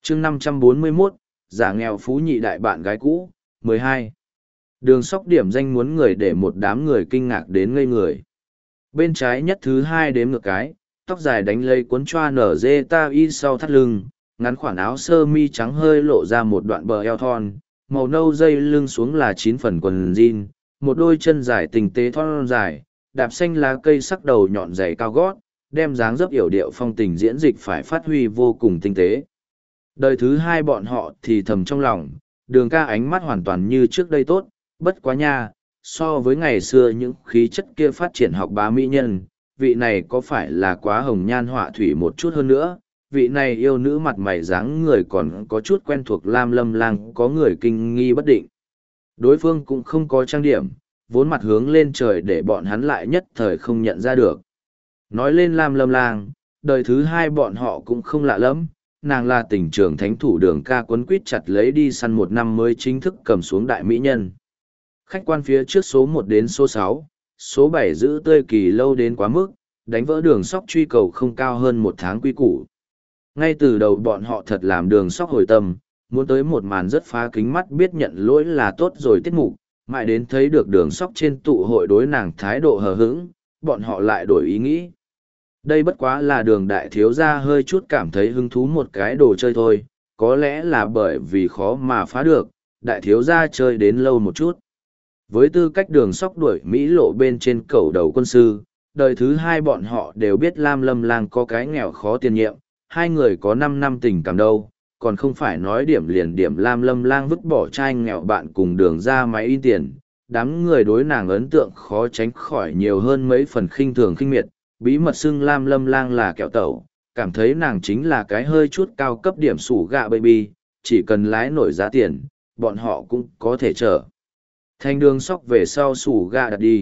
chương 541, giả nghèo phú nhị đại bạn gái cũ, 12. Đường Sóc điểm danh muốn người để một đám người kinh ngạc đến ngây người. Bên trái nhất thứ hai đếm ngược cái, tóc dài đánh lây cuốn choa nở dê ta y sau thắt lưng, ngắn khoản áo sơ mi trắng hơi lộ ra một đoạn bờ eo thon, màu nâu dây lưng xuống là 9 phần quần jean, một đôi chân dài tinh tế thon dài, đạp xanh lá cây sắc đầu nhọn dày cao gót, đem dáng dấp yểu điệu phong tình diễn dịch phải phát huy vô cùng tinh tế. Đời thứ hai bọn họ thì thầm trong lòng, Đường ca ánh mắt hoàn toàn như trước đây tốt, bất quá nha, so với ngày xưa những khí chất kia phát triển học bá mỹ nhân, vị này có phải là quá hồng nhan họa thủy một chút hơn nữa, vị này yêu nữ mặt mày dáng người còn có chút quen thuộc Lam Lâm Lang có người kinh nghi bất định. Đối phương cũng không có trang điểm, vốn mặt hướng lên trời để bọn hắn lại nhất thời không nhận ra được. Nói lên Lam Lâm Lang, đời thứ hai bọn họ cũng không lạ lắm, nàng là tỉnh trưởng thánh thủ Đường ca quấn quýt chặt lấy đi săn một năm mới chính thức cầm xuống đại mỹ nhân. Khách quan phía trước số 1 đến số 6, số 7 giữ tươi kỳ lâu đến quá mức, đánh vỡ Đường Sóc truy cầu không cao hơn 1 tháng quy củ. Ngay từ đầu bọn họ thật làm Đường Sóc hồi tâm, muốn tới một màn rất phá kính mắt biết nhận lỗi là tốt rồi tiết mục, mãi đến thấy được Đường Sóc trên tụ hội đối nàng thái độ hờ hững, bọn họ lại đổi ý nghĩ. Đây bất quá là Đường đại thiếu gia hơi chút cảm thấy hứng thú một cái đồ chơi thôi, có lẽ là bởi vì khó mà phá được, đại thiếu gia chơi đến lâu một chút. Với tư cách Đường Sóc đuổi Mỹ lộ bên trên cầu đầu quân sư, đời thứ hai bọn họ đều biết Lam Lâm Lang có cái nghèo khó tiền nhiệm, hai người có 5 năm tình cảm đâu, còn không phải nói điểm liền điểm Lam Lâm Lang vứt bỏ trai nghèo bạn cùng Đường ra máy in tiền, đám người đối nàng ấn tượng khó tránh khỏi nhiều hơn mấy phần khinh thường khinh miệt, bí mật xưng Lam Lâm Lang là kẹo tẩu, cảm thấy nàng chính là cái hơi chút cao cấp điểm sủ gạ baby, chỉ cần lái nổi giá tiền, bọn họ cũng có thể chở. Thành Đường Sóc về sau sủ gạ đặt đi.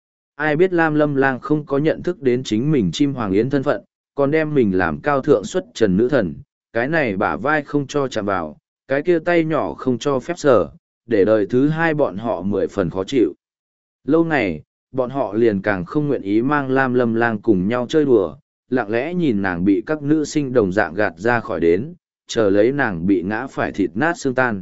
Ai biết Lam Lâm Lang không có nhận thức đến chính mình chim hoàng yến thân phận, còn đem mình làm cao thượng xuất trần nữ thần, cái này bả vai không cho chạm vào, cái kia tay nhỏ không cho phép sờ, để đời thứ hai bọn họ 10 phần khó chịu. Lâu ngày, bọn họ liền càng không nguyện ý mang Lam Lâm Lang cùng nhau chơi đùa, lặng lẽ nhìn nàng bị các nữ sinh đồng dạng gạt ra khỏi đến, chờ lấy nàng bị ngã phải thịt nát xương tan.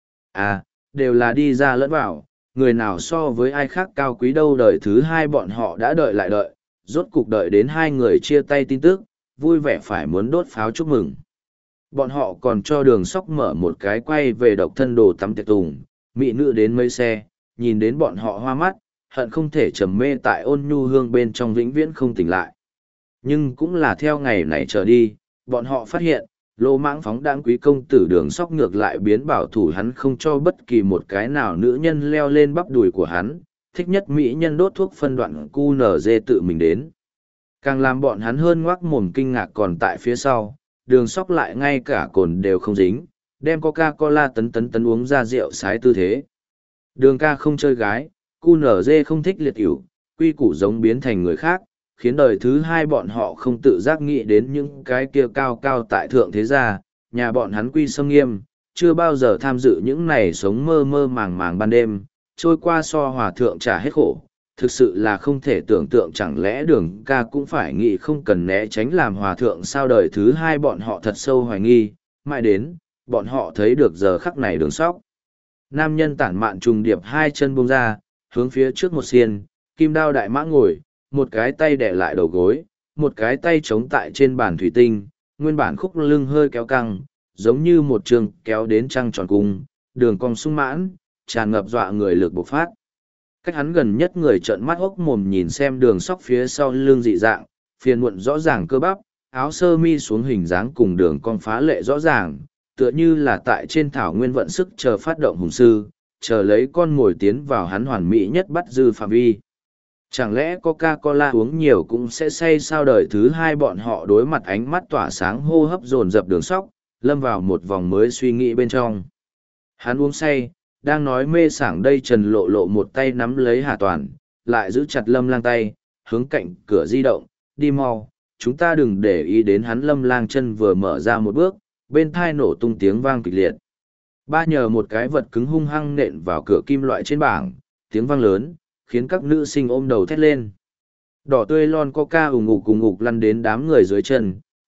À, đều là đi ra lẫn vào, người nào so với ai khác cao quý đâu. Đời thứ hai bọn họ đã đợi lại đợi, rốt cục đợi đến hai người chia tay tin tức, vui vẻ phải muốn đốt pháo chúc mừng. Bọn họ còn cho Đường Sóc mở một cái quay về độc thân đồ tắm tiệc tùng, mỹ nữ đến mấy xe, nhìn đến bọn họ hoa mắt, hận không thể trầm mê tại ôn nhu hương bên trong vĩnh viễn không tỉnh lại. Nhưng cũng là theo ngày này trở đi, bọn họ phát hiện, lô mãng phóng đãng quý công tử Đường Sóc ngược lại biến bảo thủ hắn không cho bất kỳ một cái nào nữ nhân leo lên bắp đùi của hắn, thích nhất mỹ nhân đốt thuốc phân đoạn QNZ tự mình đến. Càng làm bọn hắn hơn ngoác mồm kinh ngạc còn tại phía sau, Đường Sóc lại ngay cả cồn đều không dính, đem Coca-Cola tấn uống ra rượu sái tư thế. Đường ca không chơi gái, QNZ không thích liệt ỉu, quy củ giống biến thành người khác, khiến đời thứ hai bọn họ không tự giác nghĩ đến những cái kia cao cao tại thượng thế gia, nhà bọn hắn quy sâm nghiêm, chưa bao giờ tham dự những này sống mơ mơ màng màng ban đêm, trôi qua so hòa thượng trả hết khổ. Thực sự là không thể tưởng tượng, chẳng lẽ Đường ca cũng phải nghĩ không cần né tránh làm hòa thượng sao. Đời thứ hai bọn họ thật sâu hoài nghi, mãi đến, bọn họ thấy được giờ khắc này Đường Sóc. Nam nhân tản mạn trùng điệp hai chân buông ra, hướng phía trước một xiên, kim đao đại mã ngồi, một cái tay đè lại đầu gối, một cái tay chống tại trên bàn thủy tinh, nguyên bản khúc lưng hơi kéo căng, giống như một trường kéo đến trăng tròn cung, đường cong sung mãn, tràn ngập dọa người lực bộc phát. Cách hắn gần nhất người trợn mắt hốc mồm nhìn xem Đường Sóc phía sau lưng dị dạng, phiền muộn rõ ràng cơ bắp, áo sơ mi xuống hình dáng cùng đường cong phá lệ rõ ràng, tựa như là tại trên thảo nguyên vận sức chờ phát động hùng sư, chờ lấy con mồi tiến vào hắn hoàn mỹ nhất bắt dư phạm vi. Chẳng lẽ Coca-Cola uống nhiều cũng sẽ say sao? Đời thứ hai bọn họ đối mặt ánh mắt tỏa sáng hô hấp dồn dập Đường Sóc, lâm vào một vòng mới suy nghĩ bên trong. Hắn uống say, đang nói mê sảng đây Trần Lộ Lộ một tay nắm lấy Hà Toàn, lại giữ chặt Lâm Lang tay, hướng cạnh cửa di động, đi mau, chúng ta đừng để ý đến hắn. Lâm Lang chân vừa mở ra một bước, bên thai nổ tung tiếng vang kịch liệt. Ba nhờ một cái vật cứng hung hăng nện vào cửa kim loại trên bảng, tiếng vang lớn, khiến các nữ sinh ôm đầu thét lên. Đỏ tươi lon coca ủng ngục lăn đến đám người dưới chân,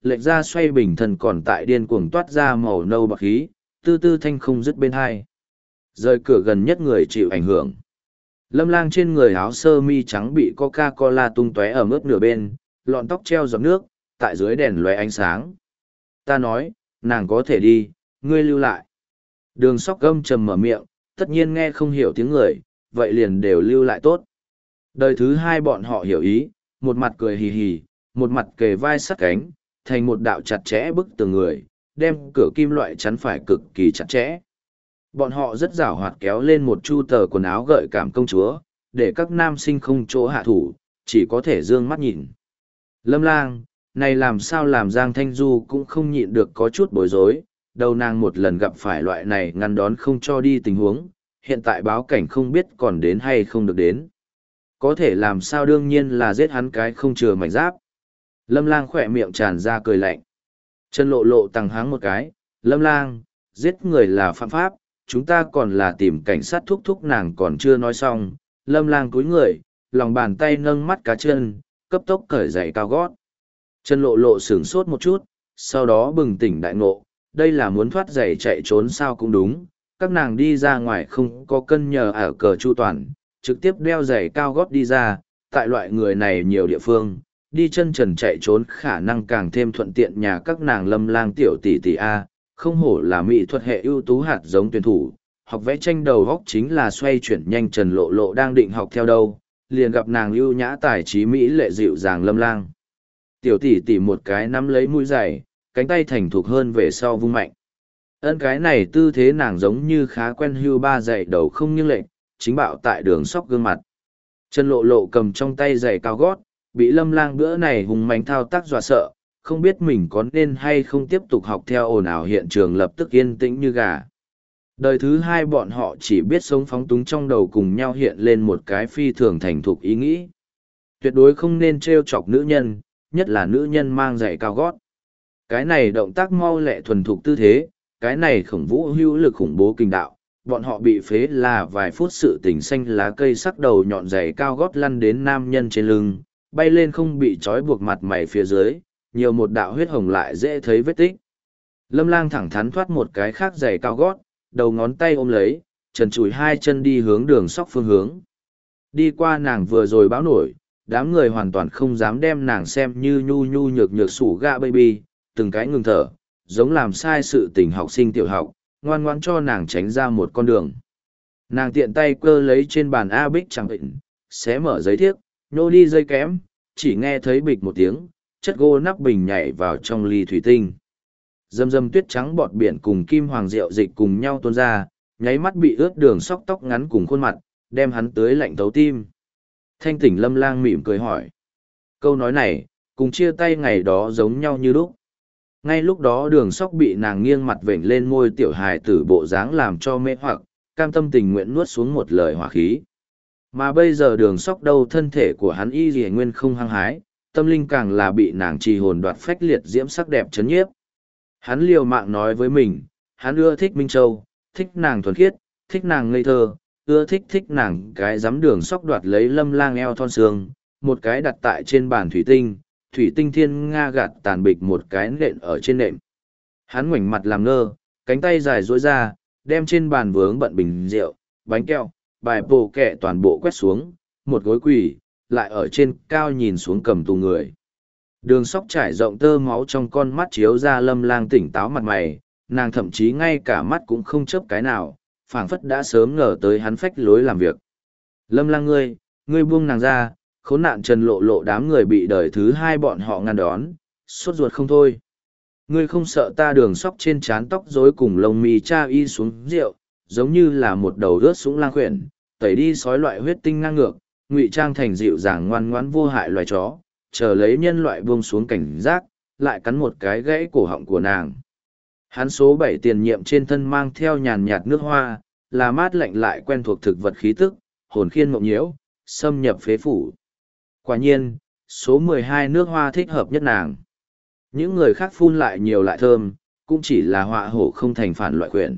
lệch ra xoay bình thân còn tại điên cuồng toát ra màu nâu bạc khí, tư tư thanh không dứt bên hai. Rời cửa gần nhất người chịu ảnh hưởng. Lâm Lang trên người áo sơ mi trắng bị Coca-Cola tung tóe ở mức nửa bên, lọn tóc treo giọt nước, tại dưới đèn lóe ánh sáng. Ta nói, nàng có thể đi, ngươi lưu lại. Đường Sóc gâm trầm mở miệng, tất nhiên nghe không hiểu tiếng người, vậy liền đều lưu lại tốt. Đời thứ hai bọn họ hiểu ý, một mặt cười hì hì, một mặt kề vai sát cánh, thành một đạo chặt chẽ bức tường người, đem cửa kim loại chắn phải cực kỳ chặt chẽ. Bọn họ rất giảo hoạt kéo lên một chu tờ quần áo gợi cảm công chúa, để các nam sinh không chỗ hạ thủ, chỉ có thể dương mắt nhìn. Lâm Lang, này làm sao làm Giang Thanh Du cũng không nhịn được có chút bối rối, đầu nàng một lần gặp phải loại này ngăn đón không cho đi tình huống, hiện tại báo cảnh không biết còn đến hay không được đến. Có thể làm sao đương nhiên là giết hắn cái không chừa mảnh giáp. Lâm Lang khỏe miệng tràn ra cười lạnh. Chân lộ lộ tăng háng một cái, Lâm Lang, giết người là phạm pháp, chúng ta còn là tìm cảnh sát thúc thúc nàng còn chưa nói xong. Lâm Lang cúi người, lòng bàn tay nâng mắt cá chân, cấp tốc cởi giày cao gót. Chân lộ lộ sửng sốt một chút, sau đó bừng tỉnh đại ngộ, đây là muốn thoát giày chạy trốn sao cũng đúng, các nàng đi ra ngoài không có cân nhờ ở cờ chu toàn, trực tiếp đeo giày cao gót đi ra, tại loại người này nhiều địa phương, đi chân trần chạy trốn khả năng càng thêm thuận tiện nhà các nàng Lâm Lang tiểu tỷ tỷ A, không hổ là mỹ thuật hệ ưu tú hạt giống tuyển thủ, học vẽ tranh đầu góc chính là xoay chuyển nhanh Trần Lộ Lộ đang định học theo đâu, liền gặp nàng ưu nhã tài trí mỹ lệ dịu dàng Lâm Lang. Tiểu tỷ tỷ một cái nắm lấy mũi giày, cánh tay thành thục hơn về sau vung mạnh. Ân cái này tư thế nàng giống như khá quen hưu ba giày đầu không nghiêng lệch, chính bạo tại đường sóc gương mặt. Trần Lộ Lộ cầm trong tay giày cao gót, bị Lâm Lang bữa này hùng mạnh thao tác dọa sợ, không biết mình có nên hay không tiếp tục học theo ồn ào hiện trường lập tức yên tĩnh như gà. Đời thứ hai bọn họ chỉ biết sống phóng túng trong đầu cùng nhau hiện lên một cái phi thường thành thục ý nghĩ. Tuyệt đối không nên trêu chọc nữ nhân, nhất là nữ nhân mang giày cao gót. Cái này động tác mau lẹ thuần thục tư thế, cái này khổng vũ hữu lực khủng bố kinh đạo, bọn họ bị phế là vài phút sự tình xanh lá cây sắc đầu nhọn giày cao gót lăn đến nam nhân trên lưng, bay lên không bị trói buộc mặt mày phía dưới, nhiều một đạo huyết hồng lại dễ thấy vết tích. Lâm Lang thẳng thắn thoát một cái khác giày cao gót, đầu ngón tay ôm lấy, trần chùi hai chân đi hướng đường sóc phương hướng. Đi qua nàng vừa rồi báo nổi, đám người hoàn toàn không dám đem nàng xem như nhu nhu nhược nhược sủ gạ baby, từng cái ngừng thở, giống làm sai sự tình học sinh tiểu học, ngoan ngoãn cho nàng tránh ra một con đường. Nàng tiện tay cơ lấy trên bàn A bích chẳng định, xé mở giấy thiếc, nhô đi dây kém, chỉ nghe thấy bịch một tiếng, chất gỗ nắp bình nhảy vào trong ly thủy tinh. Dâm dâm tuyết trắng bọt biển cùng kim hoàng rượu dịch cùng nhau tuôn ra, nháy mắt bị ướt đường sóc tóc ngắn cùng khuôn mặt, đem hắn tới lạnh thấu tim. Thanh tỉnh Lâm Lang mỉm cười hỏi. Câu nói này, cùng chia tay ngày đó giống nhau như lúc. Ngay lúc đó đường sóc bị nàng nghiêng mặt vểnh lên môi tiểu hài tử bộ dáng làm cho mê hoặc, cam tâm tình nguyện nuốt xuống một lời hỏa khí. Mà bây giờ đường sóc đâu thân thể của hắn y dì nguyên không hăng hái, tâm linh càng là bị nàng trì hồn đoạt phách liệt diễm sắc đẹp chấn nhiếp. Hắn liều mạng nói với mình, hắn ưa thích Minh Châu, thích nàng thuần khiết, thích nàng ngây thơ, ưa thích nàng cái dám đường sóc đoạt lấy Lâm Lang eo thon xương, một cái đặt tại trên bàn thủy tinh thiên nga gạt tàn bịch một cái nện ở trên nệm. Hắn ngoảnh mặt làm ngơ, cánh tay dài duỗi ra, đem trên bàn vướng bận bình rượu, bánh kẹo, bài bồ kẹ toàn bộ quét xuống, một gối quỳ, lại ở trên cao nhìn xuống cầm tù người. Đường sóc trải rộng tơ máu trong con mắt chiếu ra Lâm Lang tỉnh táo mặt mày, nàng thậm chí ngay cả mắt cũng không chớp cái nào, phảng phất đã sớm ngờ tới hắn phách lối làm việc. Lâm Lang ngươi buông nàng ra, khốn nạn Trần Lộ Lộ đám người bị đời thứ hai bọn họ ngăn đón, sốt ruột không thôi. Ngươi không sợ ta đường sóc trên trán tóc rối cùng lông mi cha y xuống rượu, giống như là một đầu rớt súng lang khuyển, tẩy đi sói loại huyết tinh ngang ngược, ngụy trang thành dịu dàng ngoan ngoãn vô hại loài chó, chờ lấy nhân loại buông xuống cảnh giác, lại cắn một cái gãy cổ họng của nàng. Hắn số 7 tiền nhiệm trên thân mang theo nhàn nhạt nước hoa, là mát lạnh lại quen thuộc thực vật khí tức, hồn khiên mộng nhiễu, xâm nhập phế phủ. Quả nhiên, số 12 nước hoa thích hợp nhất nàng. Những người khác phun lại nhiều lại thơm, cũng chỉ là họa hổ không thành phản loại quyển.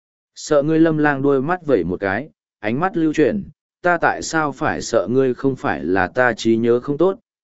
Sợ ngươi Lâm Lang đôi mắt vẩy một cái, ánh mắt lưu chuyển, ta tại sao phải sợ ngươi không phải là ta trí nhớ không tốt,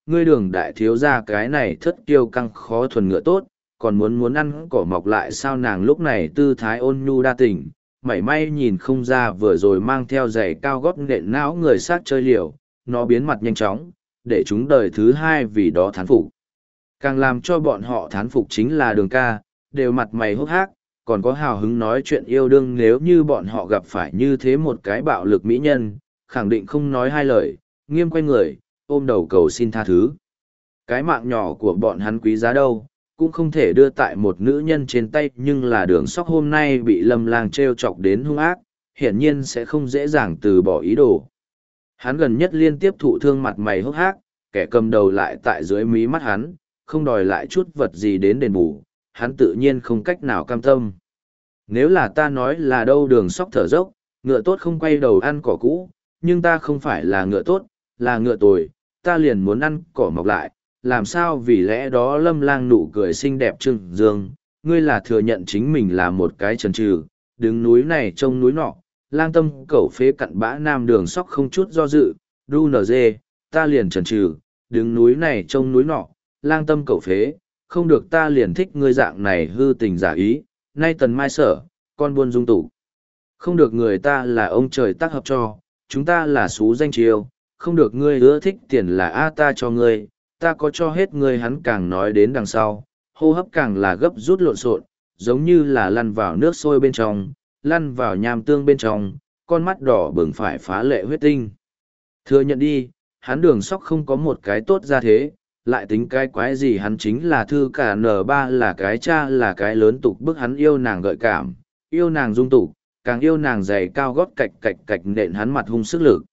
ngươi Đường đại thiếu gia cái này thất kiêu căng khó thuần ngựa tốt, còn muốn ăn cỏ mọc lại sao? Nàng lúc này tư thái ôn nhu đa tình, mảy may nhìn không ra vừa rồi mang theo giày cao gót nện não người sát chơi liều, nó biến mặt nhanh chóng, để chúng đời thứ hai vì đó thán phục. Càng làm cho bọn họ thán phục chính là Đường ca, đều mặt mày hốc hác, còn có hào hứng nói chuyện yêu đương. Nếu như bọn họ gặp phải như thế một cái bạo lực mỹ nhân, khẳng định không nói hai lời, nghiêm quay người, ôm đầu cầu xin tha thứ. Cái mạng nhỏ của bọn hắn quý giá đâu, cũng không thể đưa tại một nữ nhân trên tay. Nhưng là Đường Sóc hôm nay bị Lâm Lang trêu chọc đến hung ác, hiển nhiên sẽ không dễ dàng từ bỏ ý đồ. Hắn gần nhất liên tiếp thụ thương, mặt mày hốc hác, kẻ cầm đầu lại tại dưới mí mắt hắn, không đòi lại chút vật gì đến đền bù, hắn tự nhiên không cách nào cam tâm. Nếu là ta nói là đâu, Đường Sóc thở dốc, ngựa tốt không quay đầu ăn cỏ cũ, nhưng ta không phải là ngựa tốt, là ngựa tồi, ta liền muốn ăn cỏ mọc lại, làm sao? Vì lẽ đó Lâm Lang nụ cười xinh đẹp trưng dương, ngươi là thừa nhận chính mình là một cái trần trừ, đứng núi này trông núi nọ, lang tâm cẩu phế cặn bã nam. Đường Sóc không chút do dự, đu nở dê, ta liền trần trừ, đứng núi này trông núi nọ, lang tâm cẩu phế, không được, ta liền thích ngươi dạng này hư tình giả ý, nay tần mai sở, con buôn dung tụ. Không được, người ta là ông trời tác hợp cho, chúng ta là xú danh chiêu, không được, ngươi ưa thích tiền là a ta cho ngươi, ta có cho hết ngươi. Hắn càng nói đến đằng sau, hô hấp càng là gấp rút lộn xộn, giống như là lăn vào nước sôi bên trong, lăn vào nham tương bên trong, con mắt đỏ bừng phải phá lệ huyết tinh. Thừa nhận đi, hắn Đường Sóc không có một cái tốt ra thế, lại tính cái quái gì? Hắn chính là thư cả N3, là cái cha, là cái lớn tục bức hắn yêu nàng gợi cảm, yêu nàng dung tục, càng yêu nàng giày cao gót cạch cạch cạch nện hắn mặt hung sức lực.